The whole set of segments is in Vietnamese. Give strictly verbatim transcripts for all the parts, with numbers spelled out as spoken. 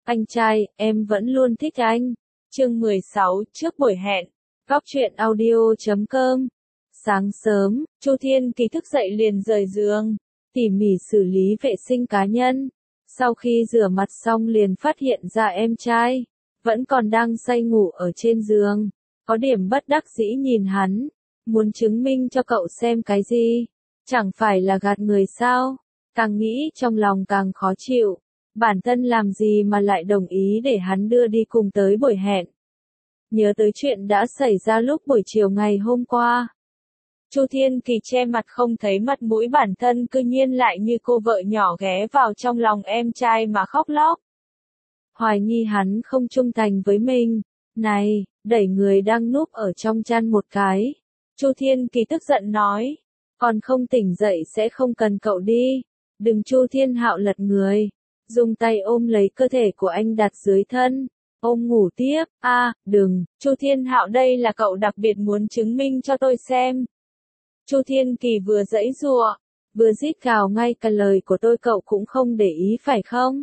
Anh trai, em vẫn luôn thích anh. Chương mười sáu, trước buổi hẹn. Góc truyện audio chấm com. Sáng sớm, Chu Thiên Kỳ thức dậy liền rời giường, tỉ mỉ xử lý vệ sinh cá nhân. Sau khi rửa mặt xong liền phát hiện ra em trai vẫn còn đang say ngủ ở trên giường, có điểm bất đắc dĩ nhìn hắn, muốn chứng minh cho cậu xem cái gì, chẳng phải là gạt người sao? Càng nghĩ trong lòng càng khó chịu, bản thân làm gì mà lại đồng ý để hắn đưa đi cùng tới buổi hẹn. Nhớ tới chuyện đã xảy ra lúc buổi chiều ngày hôm qua, Chu Thiên Kỳ che mặt không thấy mặt mũi bản thân, cư nhiên lại như cô vợ nhỏ ghé vào trong lòng em trai mà khóc lóc. Hoài nghi hắn không trung thành với mình. Này, đẩy người đang núp ở trong chăn một cái. Chu Thiên Kỳ tức giận nói, còn không tỉnh dậy sẽ không cần cậu đi. Đừng. Chu Thiên Hạo lật người, dùng tay ôm lấy cơ thể của anh đặt dưới thân, ôm ngủ tiếp. A, à, đừng, Chu Thiên Hạo, đây là cậu đặc biệt muốn chứng minh cho tôi xem. Chu Thiên Kỳ vừa giãy giụa, vừa rít gào, ngay cả lời của tôi cậu cũng không để ý phải không?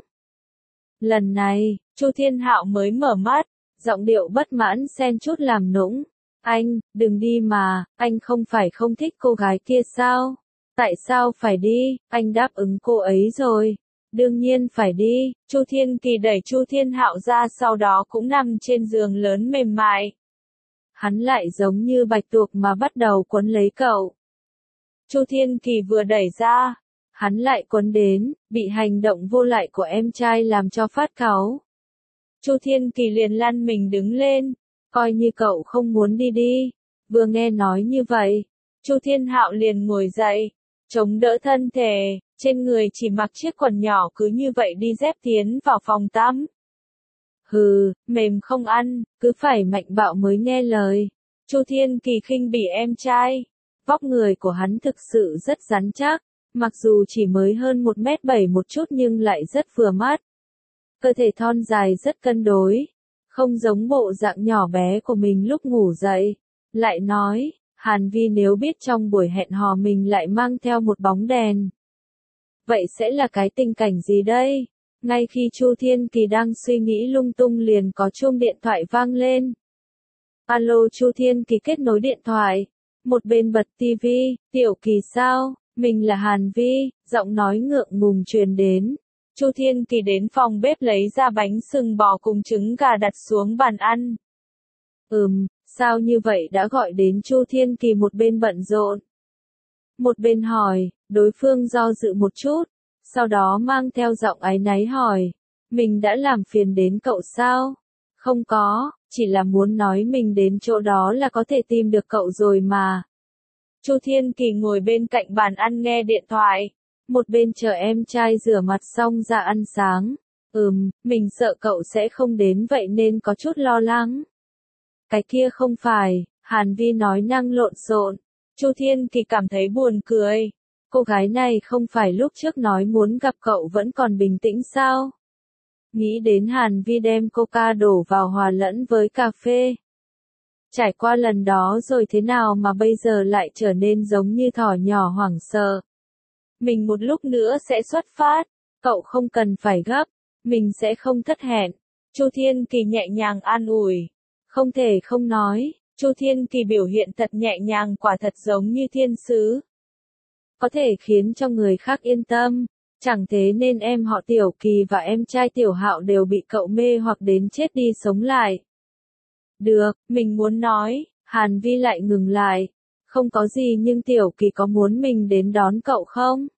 Lần này, Chu Thiên Hạo mới mở mắt, giọng điệu bất mãn xen chút làm nũng. Anh, đừng đi mà, anh không phải không thích cô gái kia sao? Tại sao phải đi? Anh đáp ứng cô ấy rồi. Đương nhiên phải đi. Chu Thiên Kỳ đẩy Chu Thiên Hạo ra, sau đó cũng nằm trên giường lớn mềm mại. Hắn lại giống như bạch tuộc mà bắt đầu quấn lấy cậu. Chu Thiên Kỳ vừa đẩy ra, hắn lại quấn đến, bị hành động vô lại của em trai làm cho phát cáu. Chu Thiên Kỳ liền lăn mình đứng lên, coi như cậu không muốn đi đi. Vừa nghe nói như vậy, Chu Thiên Hạo liền ngồi dậy, chống đỡ thân thể, trên người chỉ mặc chiếc quần nhỏ, cứ như vậy đi dép tiến vào phòng tắm. Hừ, mềm không ăn, cứ phải mạnh bạo mới nghe lời. Chu Thiên Kỳ khinh bỉ em trai. Vóc người của hắn thực sự rất rắn chắc, mặc dù chỉ mới hơn một mét bảy một chút nhưng lại rất vừa mắt. Cơ thể thon dài rất cân đối, không giống bộ dạng nhỏ bé của mình lúc ngủ dậy. Lại nói, Hàn Vi nếu biết trong buổi hẹn hò mình lại mang theo một bóng đèn, vậy sẽ là cái tình cảnh gì đây? Ngay khi Chu Thiên Kỳ đang suy nghĩ lung tung liền có chuông điện thoại vang lên. Alo. Chu Thiên Kỳ kết nối điện thoại, một bên bật tivi. Tiểu Kỳ sao? Mình là Hàn Vi, giọng nói ngượng ngùng truyền đến. Chu Thiên Kỳ đến phòng bếp lấy ra bánh sừng bò cùng trứng gà đặt xuống bàn ăn. Ừm, sao như vậy đã gọi đến? Chu Thiên Kỳ một bên bận rộn, một bên hỏi. Đối phương do dự một chút, sau đó mang theo giọng áy náy hỏi, mình đã làm phiền đến cậu sao? Không có, chỉ là muốn nói mình đến chỗ đó là có thể tìm được cậu rồi mà. Chu Thiên Kỳ ngồi bên cạnh bàn ăn nghe điện thoại, một bên chờ em trai rửa mặt xong ra ăn sáng. Ừm, mình sợ cậu sẽ không đến vậy nên có chút lo lắng. Cái kia không phải, Hàn Vi nói năng lộn xộn. Chu Thiên Kỳ cảm thấy buồn cười. Cô gái này không phải lúc trước nói muốn gặp cậu vẫn còn bình tĩnh sao? Nghĩ đến Hàn Vi đem coca đổ vào hòa lẫn với cà phê. Trải qua lần đó rồi thế nào mà bây giờ lại trở nên giống như thỏ nhỏ hoảng sợ. Mình một lúc nữa sẽ xuất phát, cậu không cần phải gấp, mình sẽ không thất hẹn. Chu Thiên Kỳ nhẹ nhàng an ủi. Không thể không nói, Chu Thiên Kỳ biểu hiện thật nhẹ nhàng, quả thật giống như thiên sứ. Có thể khiến cho người khác yên tâm. Chẳng thế nên em họ Tiểu Kỳ và em trai Tiểu Hạo đều bị cậu mê hoặc đến chết đi sống lại. Được, mình muốn nói. Hàn Vi lại ngừng lại. Không có gì, nhưng Tiểu Kỳ có muốn mình đến đón cậu không?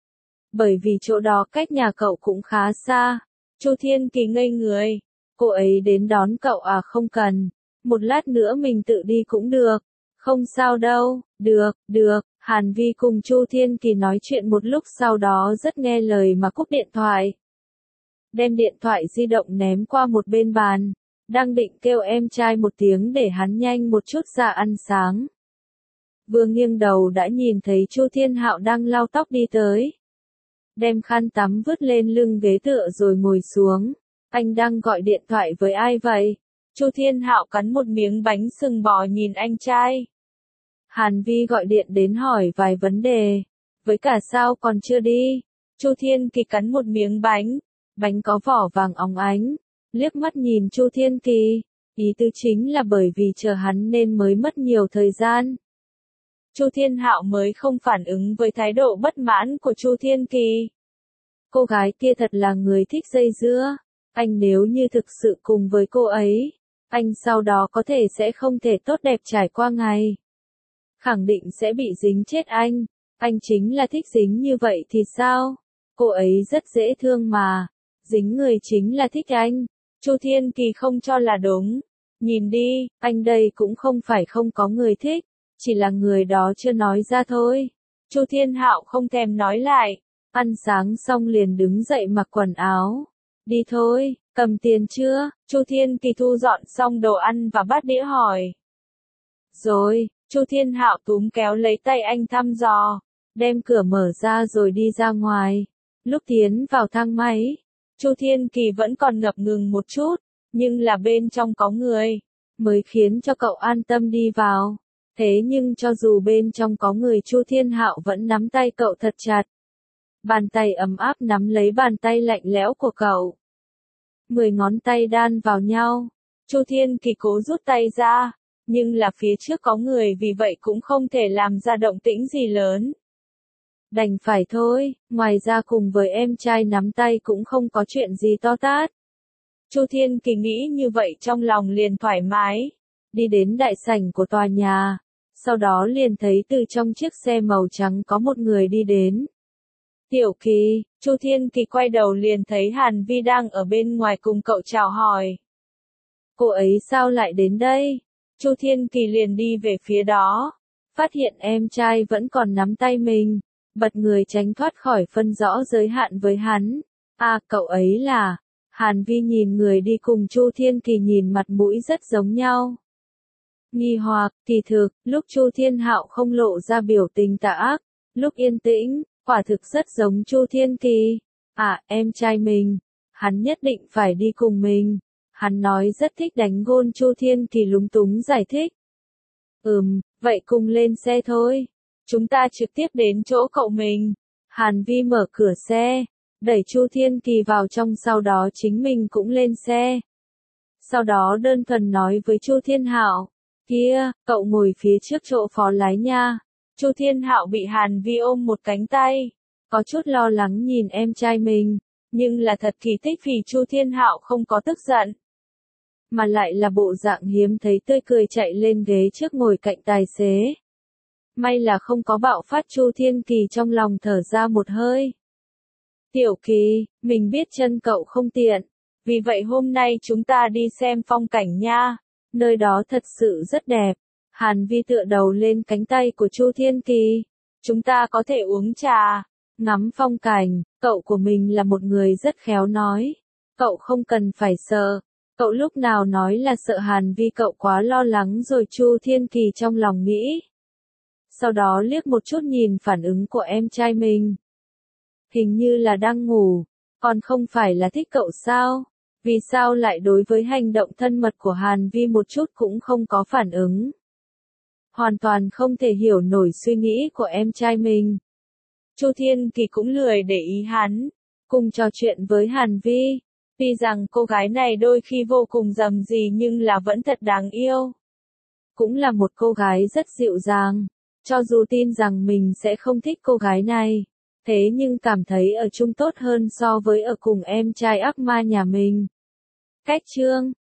Bởi vì chỗ đó cách nhà cậu cũng khá xa. Chu Thiên Kỳ ngây người. Cô ấy đến đón cậu à? Không cần. Một lát nữa mình tự đi cũng được. Không sao đâu. Được, được. Hàn Vi cùng Chu Thiên Kỳ nói chuyện một lúc, sau đó rất nghe lời mà cúp điện thoại. Đem điện thoại di động ném qua một bên bàn, đang định kêu em trai một tiếng để hắn nhanh một chút ra ăn sáng. Vừa nghiêng đầu đã nhìn thấy Chu Thiên Hạo đang lau tóc đi tới. Đem khăn tắm vứt lên lưng ghế tựa rồi ngồi xuống. Anh đang gọi điện thoại với ai vậy? Chu Thiên Hạo cắn một miếng bánh sừng bò nhìn anh trai. Hàn Vi gọi điện đến hỏi vài vấn đề. Với cả sao còn chưa đi? Chu Thiên Kỳ cắn một miếng bánh, bánh có vỏ vàng óng ánh, liếc mắt nhìn Chu Thiên Kỳ, ý tứ chính là bởi vì chờ hắn nên mới mất nhiều thời gian. Chu Thiên Hạo mới không phản ứng với thái độ bất mãn của Chu Thiên Kỳ. Cô gái kia thật là người thích dây dưa, anh nếu như thực sự cùng với cô ấy, anh sau đó có thể sẽ không thể tốt đẹp trải qua ngày. Khẳng định sẽ bị dính chết anh, anh chính là thích dính như vậy thì sao? Cô ấy rất dễ thương mà, dính người chính là thích anh. Chu Thiên Kỳ không cho là đúng. Nhìn đi, anh đây cũng không phải không có người thích, chỉ là người đó chưa nói ra thôi. Chu Thiên Hạo không thèm nói lại, ăn sáng xong liền đứng dậy mặc quần áo. Đi thôi, cầm tiền chưa? Chu Thiên Kỳ thu dọn xong đồ ăn và bát đĩa hỏi. Rồi, Chu Thiên Hạo túm kéo lấy tay anh thăm dò, đem cửa mở ra rồi đi ra ngoài. Lúc tiến vào thang máy, Chu Thiên Kỳ vẫn còn ngập ngừng một chút, nhưng là bên trong có người, mới khiến cho cậu an tâm đi vào. Thế nhưng cho dù bên trong có người, Chu Thiên Hạo vẫn nắm tay cậu thật chặt. Bàn tay ấm áp nắm lấy bàn tay lạnh lẽo của cậu. Mười ngón tay đan vào nhau. Chu Thiên Kỳ cố rút tay ra, nhưng là phía trước có người, vì vậy cũng không thể làm ra động tĩnh gì lớn. Đành phải thôi, ngoài ra cùng với em trai nắm tay cũng không có chuyện gì to tát. Chu Thiên Kỳ nghĩ như vậy trong lòng liền thoải mái. Đi đến đại sảnh của tòa nhà, sau đó liền thấy từ trong chiếc xe màu trắng có một người đi đến. Tiểu Kỳ, Chu Thiên Kỳ quay đầu liền thấy Hàn Vi đang ở bên ngoài cùng cậu chào hỏi. Cô ấy sao lại đến đây? Chu Thiên Kỳ liền đi về phía đó, phát hiện em trai vẫn còn nắm tay mình, bật người tránh thoát khỏi phân rõ giới hạn với hắn. À, cậu ấy là... Hàn Vi nhìn người đi cùng Chu Thiên Kỳ nhìn mặt mũi rất giống nhau. Nghi hoặc, kỳ thực, lúc Chu Thiên Hạo không lộ ra biểu tình tà ác, lúc yên tĩnh, quả thực rất giống Chu Thiên Kỳ. À, em trai mình, hắn nhất định phải đi cùng mình. Hắn nói rất thích đánh gôn. Chu Thiên Kỳ lúng túng giải thích. Ừm, vậy cùng lên xe thôi. Chúng ta trực tiếp đến chỗ cậu mình. Hàn Vi mở cửa xe, đẩy Chu Thiên Kỳ vào trong, sau đó chính mình cũng lên xe. Sau đó đơn thuần nói với Chu Thiên Hạo, kia, cậu ngồi phía trước chỗ phó lái nha. Chu Thiên Hạo bị Hàn Vi ôm một cánh tay, có chút lo lắng nhìn em trai mình, nhưng là thật kỳ tích vì Chu Thiên Hạo không có tức giận, mà lại là bộ dạng hiếm thấy tươi cười chạy lên ghế trước ngồi cạnh tài xế. May là không có bạo phát. Chu Thiên Kỳ trong lòng thở ra một hơi. Tiểu Kỳ, mình biết chân cậu không tiện, vì vậy hôm nay chúng ta đi xem phong cảnh nha, nơi đó thật sự rất đẹp. Hàn Vi tựa đầu lên cánh tay của Chu Thiên Kỳ. Chúng ta có thể uống trà, ngắm phong cảnh, cậu của mình là một người rất khéo nói. Cậu không cần phải sợ, cậu lúc nào nói là sợ Hàn Vi, cậu quá lo lắng rồi. Chu Thiên Kỳ trong lòng nghĩ. Sau đó liếc một chút nhìn phản ứng của em trai mình. Hình như là đang ngủ, còn không phải là thích cậu sao? Vì sao lại đối với hành động thân mật của Hàn Vi một chút cũng không có phản ứng? Hoàn toàn không thể hiểu nổi suy nghĩ của em trai mình. Chu Thiên Kỳ cũng lười để ý hắn, cùng trò chuyện với Hàn Vi. Tuy rằng cô gái này đôi khi vô cùng rầm rì nhưng là vẫn thật đáng yêu. Cũng là một cô gái rất dịu dàng, cho dù tin rằng mình sẽ không thích cô gái này. Thế nhưng cảm thấy ở chung tốt hơn so với ở cùng em trai ác ma nhà mình. Cách chương